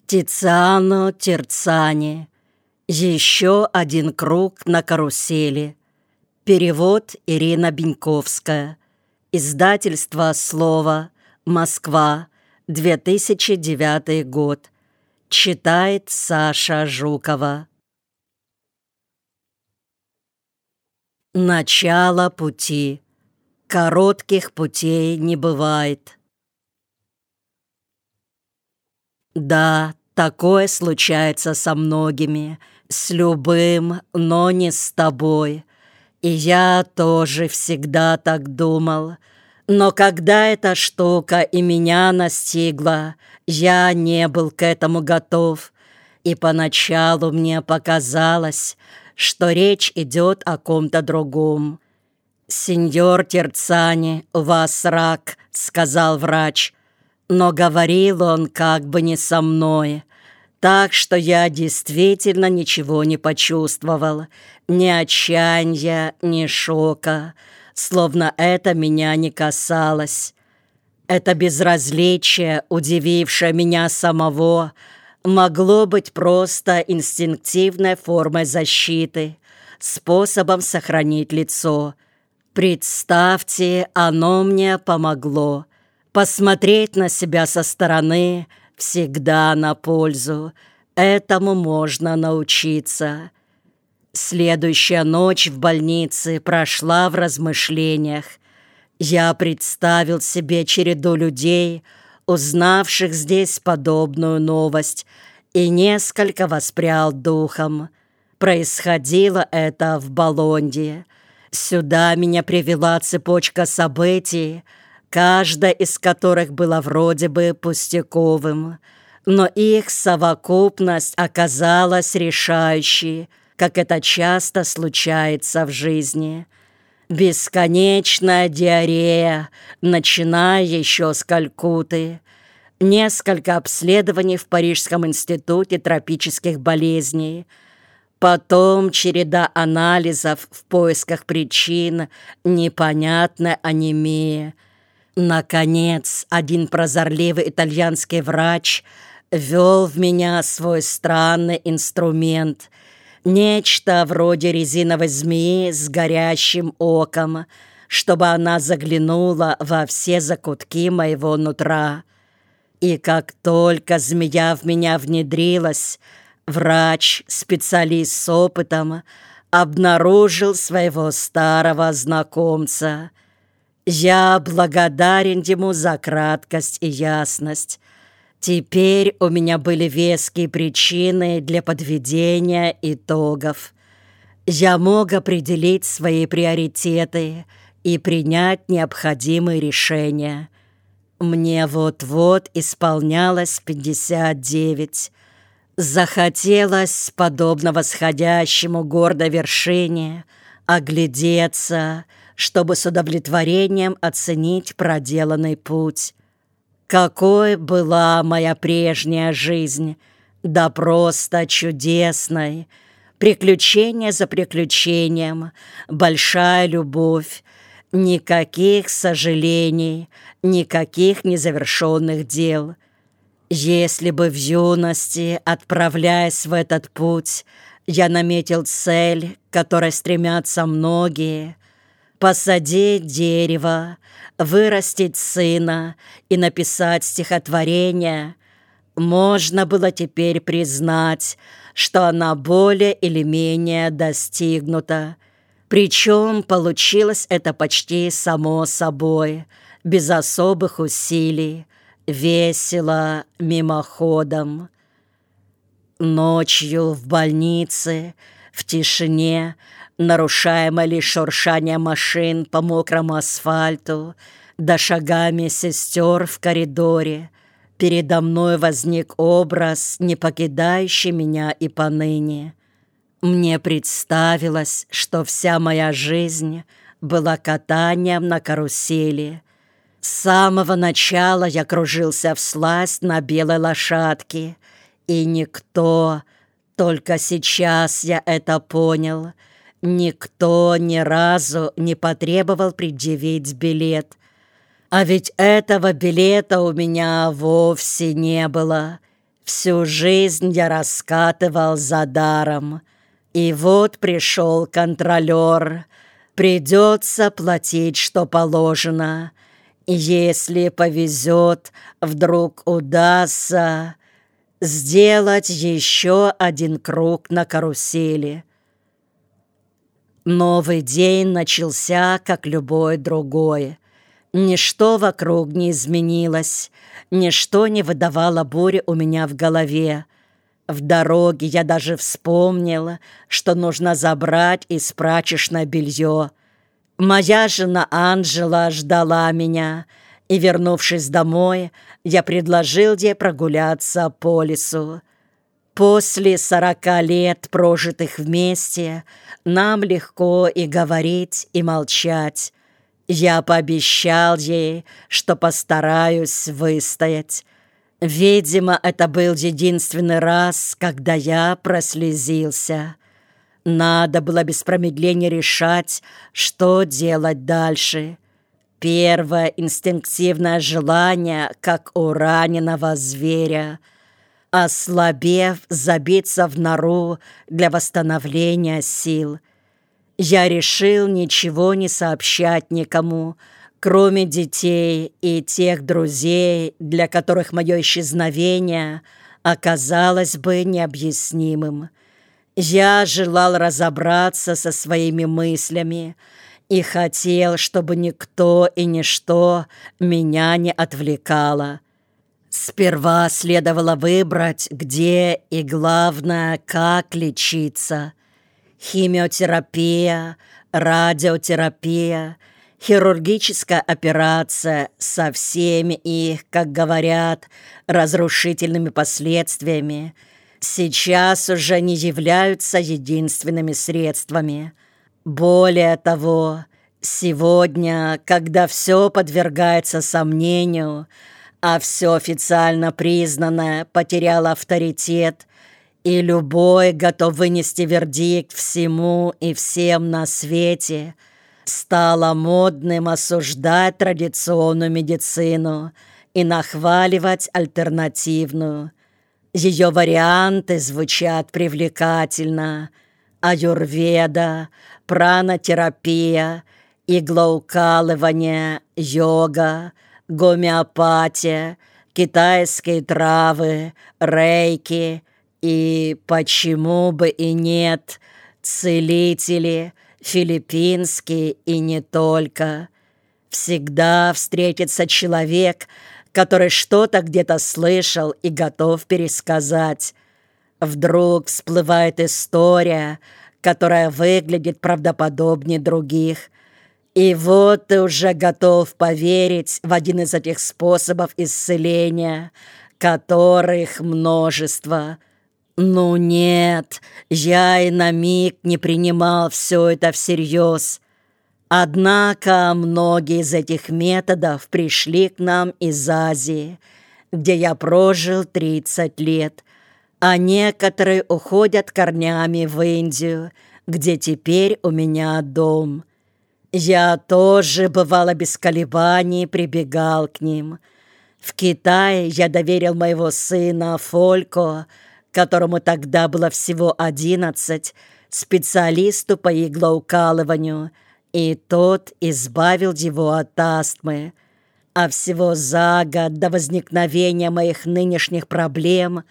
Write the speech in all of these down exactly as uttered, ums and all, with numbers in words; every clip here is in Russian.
Тициано Терцани. Еще один круг на карусели. Перевод Ирина Беньковская. Издательство «Слово», Москва, две тысячи девятый год. Читает Саша Жукова. Начало пути. Коротких путей не бывает. Да, такое случается со многими, с любым, но не с тобой. И я тоже всегда так думал. Но когда эта штука и меня настигла, я не был к этому готов. И поначалу мне показалось, что речь идет о ком-то другом. «Сеньор Терцани, у вас рак», — сказал врач. Но говорил он как бы не со мной, так что я действительно ничего не почувствовал, ни отчаяния, ни шока, словно это меня не касалось. Это безразличие, удивившее меня самого, могло быть просто инстинктивной формой защиты, способом сохранить лицо. Представьте, оно мне помогло. Посмотреть на себя со стороны всегда на пользу. Этому можно научиться. Следующая ночь в больнице прошла в размышлениях. Я представил себе череду людей, узнавших здесь подобную новость, и несколько воспрял духом. Происходило это в Болонье. Сюда меня привела цепочка событий, каждая из которых была вроде бы пустяковым, но их совокупность оказалась решающей, как это часто случается в жизни. Бесконечная диарея, начиная еще с Калькутты, несколько обследований в Парижском институте тропических болезней, потом череда анализов в поисках причин непонятной анемии. Наконец, один прозорливый итальянский врач ввел в меня свой странный инструмент, нечто вроде резиновой змеи с горящим оком, чтобы она заглянула во все закутки моего нутра. И как только змея в меня внедрилась, врач, специалист с опытом, обнаружил своего старого знакомца. Я благодарен ему за краткость и ясность. Теперь у меня были веские причины для подведения итогов. Я мог определить свои приоритеты и принять необходимые решения. Мне вот-вот исполнялось пятьдесят девять. Захотелось, подобно восходящему гордой вершине, оглядеться, чтобы с удовлетворением оценить проделанный путь. Какой была моя прежняя жизнь, да просто чудесной, приключение за приключением, большая любовь, никаких сожалений, никаких незавершенных дел. Если бы в юности, отправляясь в этот путь, я наметил цель, к которой стремятся многие, посадить дерево, вырастить сына и написать стихотворение, можно было теперь признать, что она более или менее достигнута. Причем получилось это почти само собой, без особых усилий, весело, мимоходом. Ночью в больнице, в тишине, нарушаемой лишь шуршанием машин по мокрому асфальту, да шагами сестер в коридоре, передо мной возник образ, не покидающий меня и поныне. Мне представилось, что вся моя жизнь была катанием на карусели. С самого начала я кружился всласть на белой лошадке, и никто, только сейчас я это понял, никто ни разу не потребовал предъявить билет. А ведь этого билета у меня вовсе не было. Всю жизнь я раскатывал за даром. И вот пришел контролер. Придется платить, что положено. И если повезет, вдруг удастся сделать еще один круг на карусели. Новый день начался, как любой другой. Ничто вокруг не изменилось, ничто не выдавало бури у меня в голове. В дороге я даже вспомнил, что нужно забрать из прачечной белье. Моя жена Анжела ждала меня, и, вернувшись домой, я предложил ей прогуляться по лесу. После сорока лет, прожитых вместе, нам легко и говорить, и молчать. Я пообещал ей, что постараюсь выстоять. Видимо, это был единственный раз, когда я прослезился. Надо было без промедления решать, что делать дальше. Первое инстинктивное желание, как у раненого зверя. Ослабев, забиться в нору для восстановления сил. Я решил ничего не сообщать никому, кроме детей и тех друзей, для которых мое исчезновение оказалось бы необъяснимым. Я желал разобраться со своими мыслями и хотел, чтобы никто и ничто меня не отвлекало. Сперва следовало выбрать, где и, главное, как лечиться. Химиотерапия, радиотерапия, хирургическая операция со всеми их, как говорят, разрушительными последствиями сейчас уже не являются единственными средствами. Более того, сегодня, когда все подвергается сомнению, а все официально признанное потеряло авторитет, и любой готов вынести вердикт всему и всем на свете, стало модным осуждать традиционную медицину и нахваливать альтернативную. Ее варианты звучат привлекательно: аюрведа, пранотерапия, иглоукалывание, йога, гомеопатия, китайские травы, рейки и, почему бы и нет, целители, филиппинские и не только. Всегда встретится человек, который что-то где-то слышал и готов пересказать. Вдруг всплывает история, которая выглядит правдоподобнее других. И вот ты уже готов поверить в один из этих способов исцеления, которых множество. Ну нет, я и на миг не принимал все это всерьез. Однако многие из этих методов пришли к нам из Азии, где я прожил тридцать лет, а некоторые уходят корнями в Индию, где теперь у меня дом. Я тоже, бывало, без колебаний прибегал к ним. В Китае я доверил моего сына Фолько, которому тогда было всего одиннадцать, специалисту по иглоукалыванию, и тот избавил его от астмы. А всего за год до возникновения моих нынешних проблем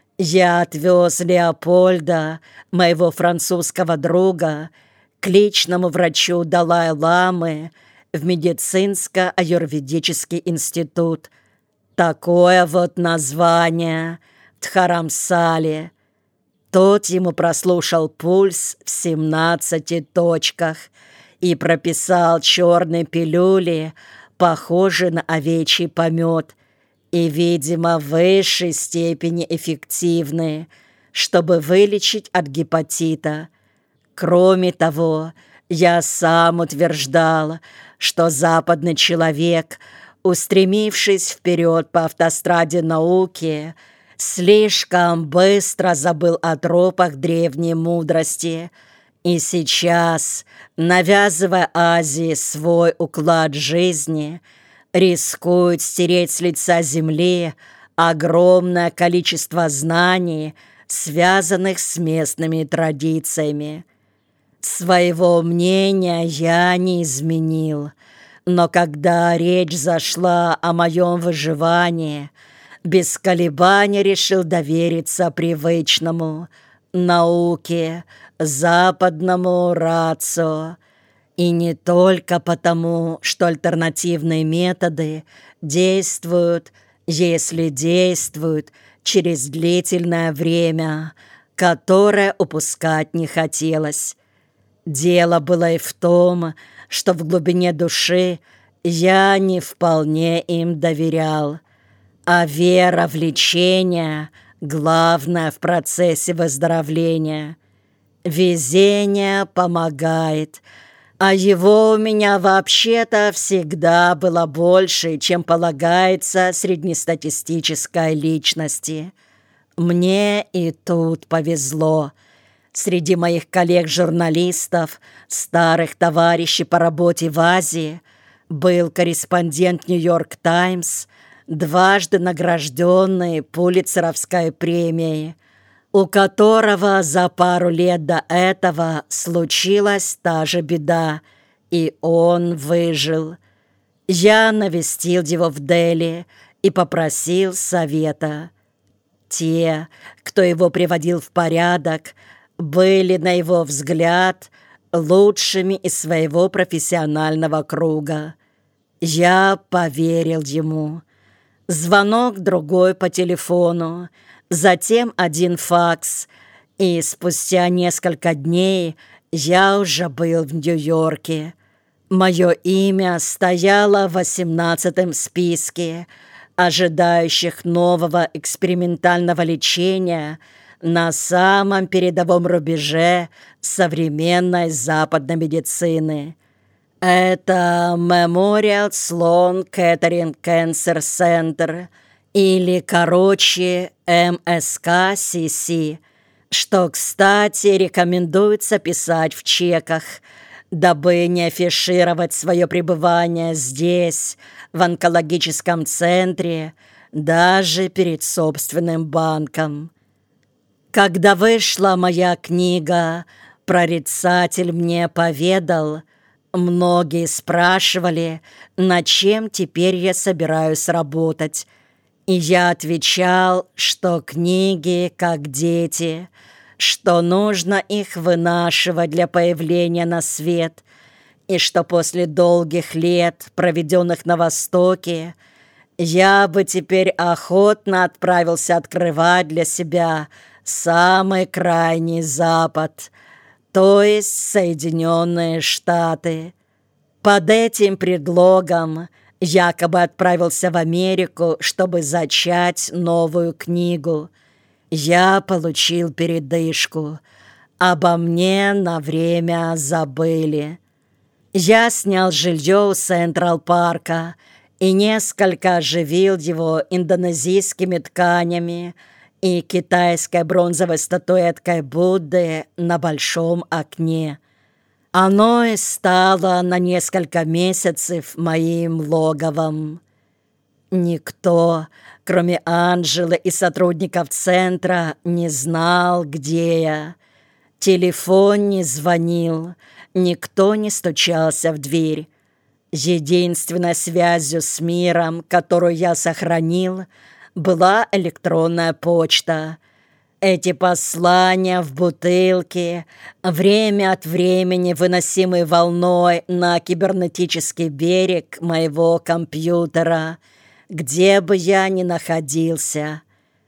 я отвез Леопольда, моего французского друга, к личному врачу Далай-ламы в медицинско-аюрведический институт. Такое вот название — Дхарамсали. Тот ему прослушал пульс в семнадцати точках и прописал черные пилюли, похожие на овечий помет, и, видимо, в высшей степени эффективные, чтобы вылечить от гепатита. Кроме того, я сам утверждал, что западный человек, устремившись вперед по автостраде науки, слишком быстро забыл о тропах древней мудрости, и сейчас, навязывая Азии свой уклад жизни, рискует стереть с лица земли огромное количество знаний, связанных с местными традициями. Своего мнения я не изменил, но когда речь зашла о моем выживании, без колебаний решил довериться привычному науке, западному рацио. И не только потому, что альтернативные методы действуют, если действуют, через длительное время, которое упускать не хотелось. Дело было и в том, что в глубине души я не вполне им доверял, а вера в лечение – главное в процессе выздоровления. Везение помогает, а его у меня вообще-то всегда было больше, чем полагается среднестатистической личности. Мне и тут повезло. Среди моих коллег-журналистов, старых товарищей по работе в Азии, был корреспондент «Нью-Йорк Таймс», дважды награжденный Пулитцеровской премией, у которого за пару лет до этого случилась та же беда, и он выжил. Я навестил его в Дели и попросил совета. Те, кто его приводил в порядок, были, на его взгляд, лучшими из своего профессионального круга. Я поверил ему. Звонок другой по телефону, затем один факс, и спустя несколько дней я уже был в Нью-Йорке. Мое имя стояло в восемнадцатом списке ожидающих нового экспериментального лечения на самом передовом рубеже современной западной медицины. Это Memorial Sloan Kettering Cancer Center, или, короче, эм эс ка си си, что, кстати, рекомендуется писать в чеках, дабы не афишировать свое пребывание здесь, в онкологическом центре, даже перед собственным банком. Когда вышла моя книга, прорицатель мне поведал, многие спрашивали, над чем теперь я собираюсь работать, и я отвечал, что книги как дети, что нужно их вынашивать для появления на свет, и что после долгих лет, проведенных на Востоке, я бы теперь охотно отправился открывать для себя самый крайний Запад, то есть Соединенные Штаты. Под этим предлогом якобы отправился в Америку, чтобы зачать новую книгу. Я получил передышку. Обо мне на время забыли. Я снял жилье у Централ-парка и несколько оживил его индонезийскими тканями и китайской бронзовой статуэткой Будды на большом окне. Оно и стало на несколько месяцев моим логовом. Никто, кроме Анжелы и сотрудников центра, не знал, где я. Телефон не звонил, никто не стучался в дверь. Единственной связью с миром, которую я сохранил, была электронная почта. Эти послания в бутылке, время от времени выносимые волной на кибернетический берег моего компьютера, где бы я ни находился.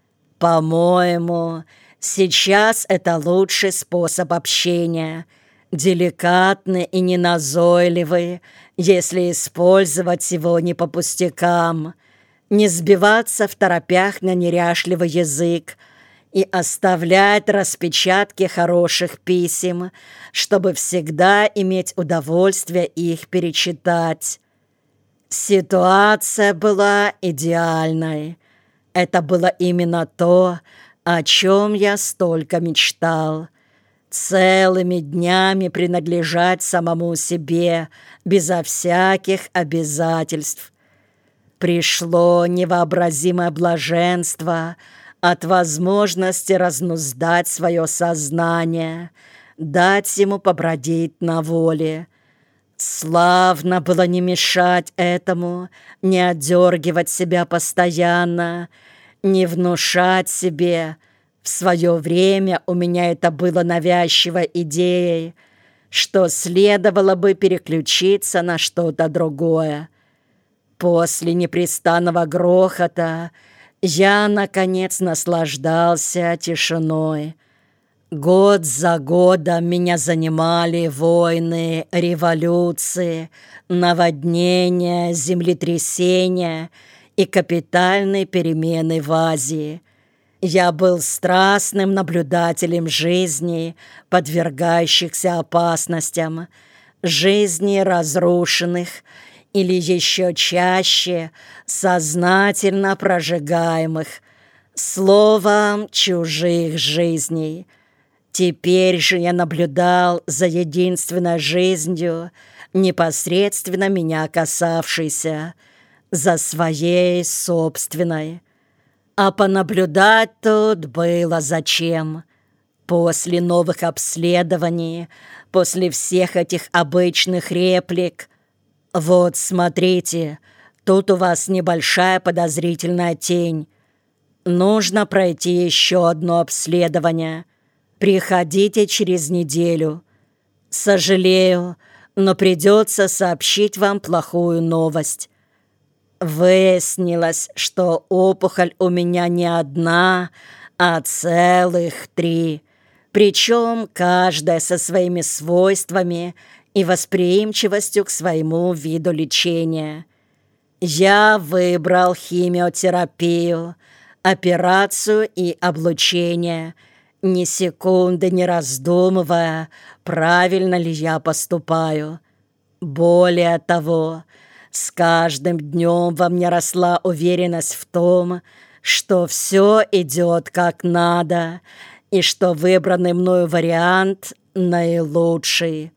По-моему, сейчас это лучший способ общения, деликатный и неназойливый, если использовать его не по пустякам, не сбиваться в торопях на неряшливый язык и оставлять распечатки хороших писем, чтобы всегда иметь удовольствие их перечитать. Ситуация была идеальной. Это было именно то, о чем я столько мечтал. Целыми днями принадлежать самому себе, безо всяких обязательств. Пришло невообразимое блаженство от возможности разнуздать свое сознание, дать ему побродить на воле. Славно было не мешать этому, не отдергивать себя постоянно, не внушать себе. В свое время у меня это было навязчивой идеей, что следовало бы переключиться на что-то другое. После непрестанного грохота я, наконец, наслаждался тишиной. Год за годом меня занимали войны, революции, наводнения, землетрясения и капитальные перемены в Азии. Я был страстным наблюдателем жизни, подвергающихся опасностям, жизни разрушенных или еще чаще сознательно прожигаемых, словом, чужих жизней. Теперь же я наблюдал за единственной жизнью, непосредственно меня касавшейся, за своей собственной. А понаблюдать тут было зачем. После новых обследований, после всех этих обычных реплик: «Вот, смотрите, тут у вас небольшая подозрительная тень. Нужно пройти еще одно обследование. Приходите через неделю. Сожалею, но придется сообщить вам плохую новость. Выяснилось, что опухоль у меня не одна, а целых три, причем каждая со своими свойствами и восприимчивостью к своему виду лечения. Я выбрал химиотерапию, операцию и облучение, ни секунды не раздумывая, правильно ли я поступаю. Более того, с каждым днем во мне росла уверенность в том, что все идет как надо и что выбранный мною вариант наилучший.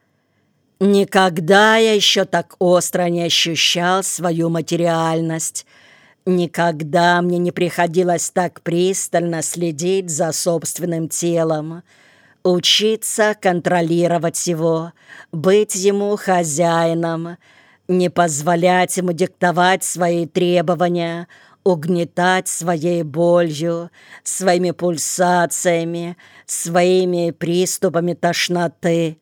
Никогда я еще так остро не ощущал свою материальность. Никогда мне не приходилось так пристально следить за собственным телом, учиться контролировать его, быть ему хозяином, не позволять ему диктовать свои требования, угнетать своей болью, своими пульсациями, своими приступами тошноты.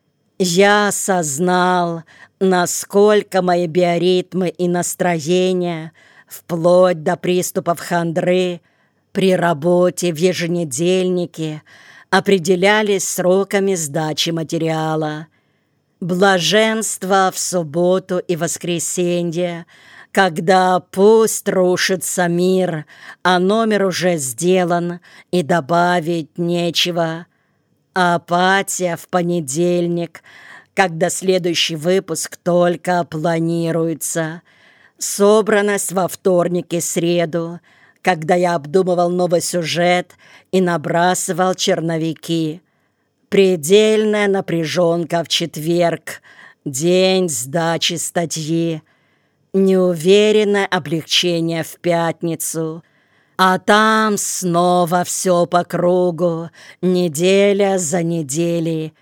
Я осознал, насколько мои биоритмы и настроения, вплоть до приступов хандры, при работе в еженедельнике определялись сроками сдачи материала. Блаженство в субботу и воскресенье, когда пусть рушится мир, а номер уже сделан и добавить нечего. Апатия в понедельник, когда следующий выпуск только планируется. Собранность во вторник и среду, когда я обдумывал новый сюжет и набрасывал черновики. Предельная напряженка в четверг, день сдачи статьи. Неуверенное облегчение в пятницу. А там снова все по кругу, неделя за неделей.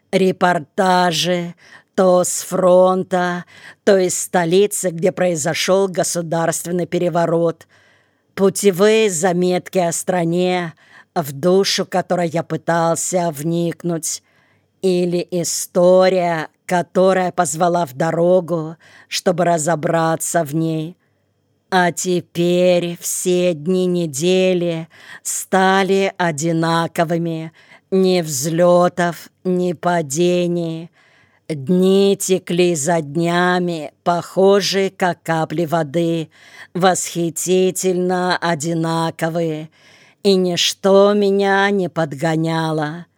Репортажи то с фронта, то из столицы, где произошел государственный переворот. Путевые заметки о стране, в душу которой я пытался вникнуть. Или история, которая позвала в дорогу, чтобы разобраться в ней. А теперь все дни недели стали одинаковыми, ни взлетов, ни падений. Дни текли за днями, похожие, как капли воды, восхитительно одинаковые, и ничто меня не подгоняло.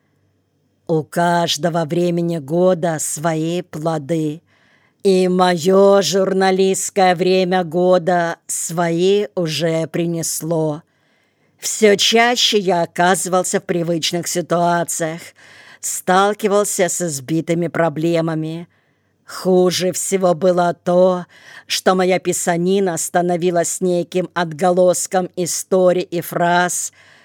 У каждого времени года свои плоды, и мое журналистское время года свои уже принесло. Все чаще я оказывался в привычных ситуациях, сталкивался с избитыми проблемами. Хуже всего было то, что моя писанина становилась неким отголоском историй и фраз,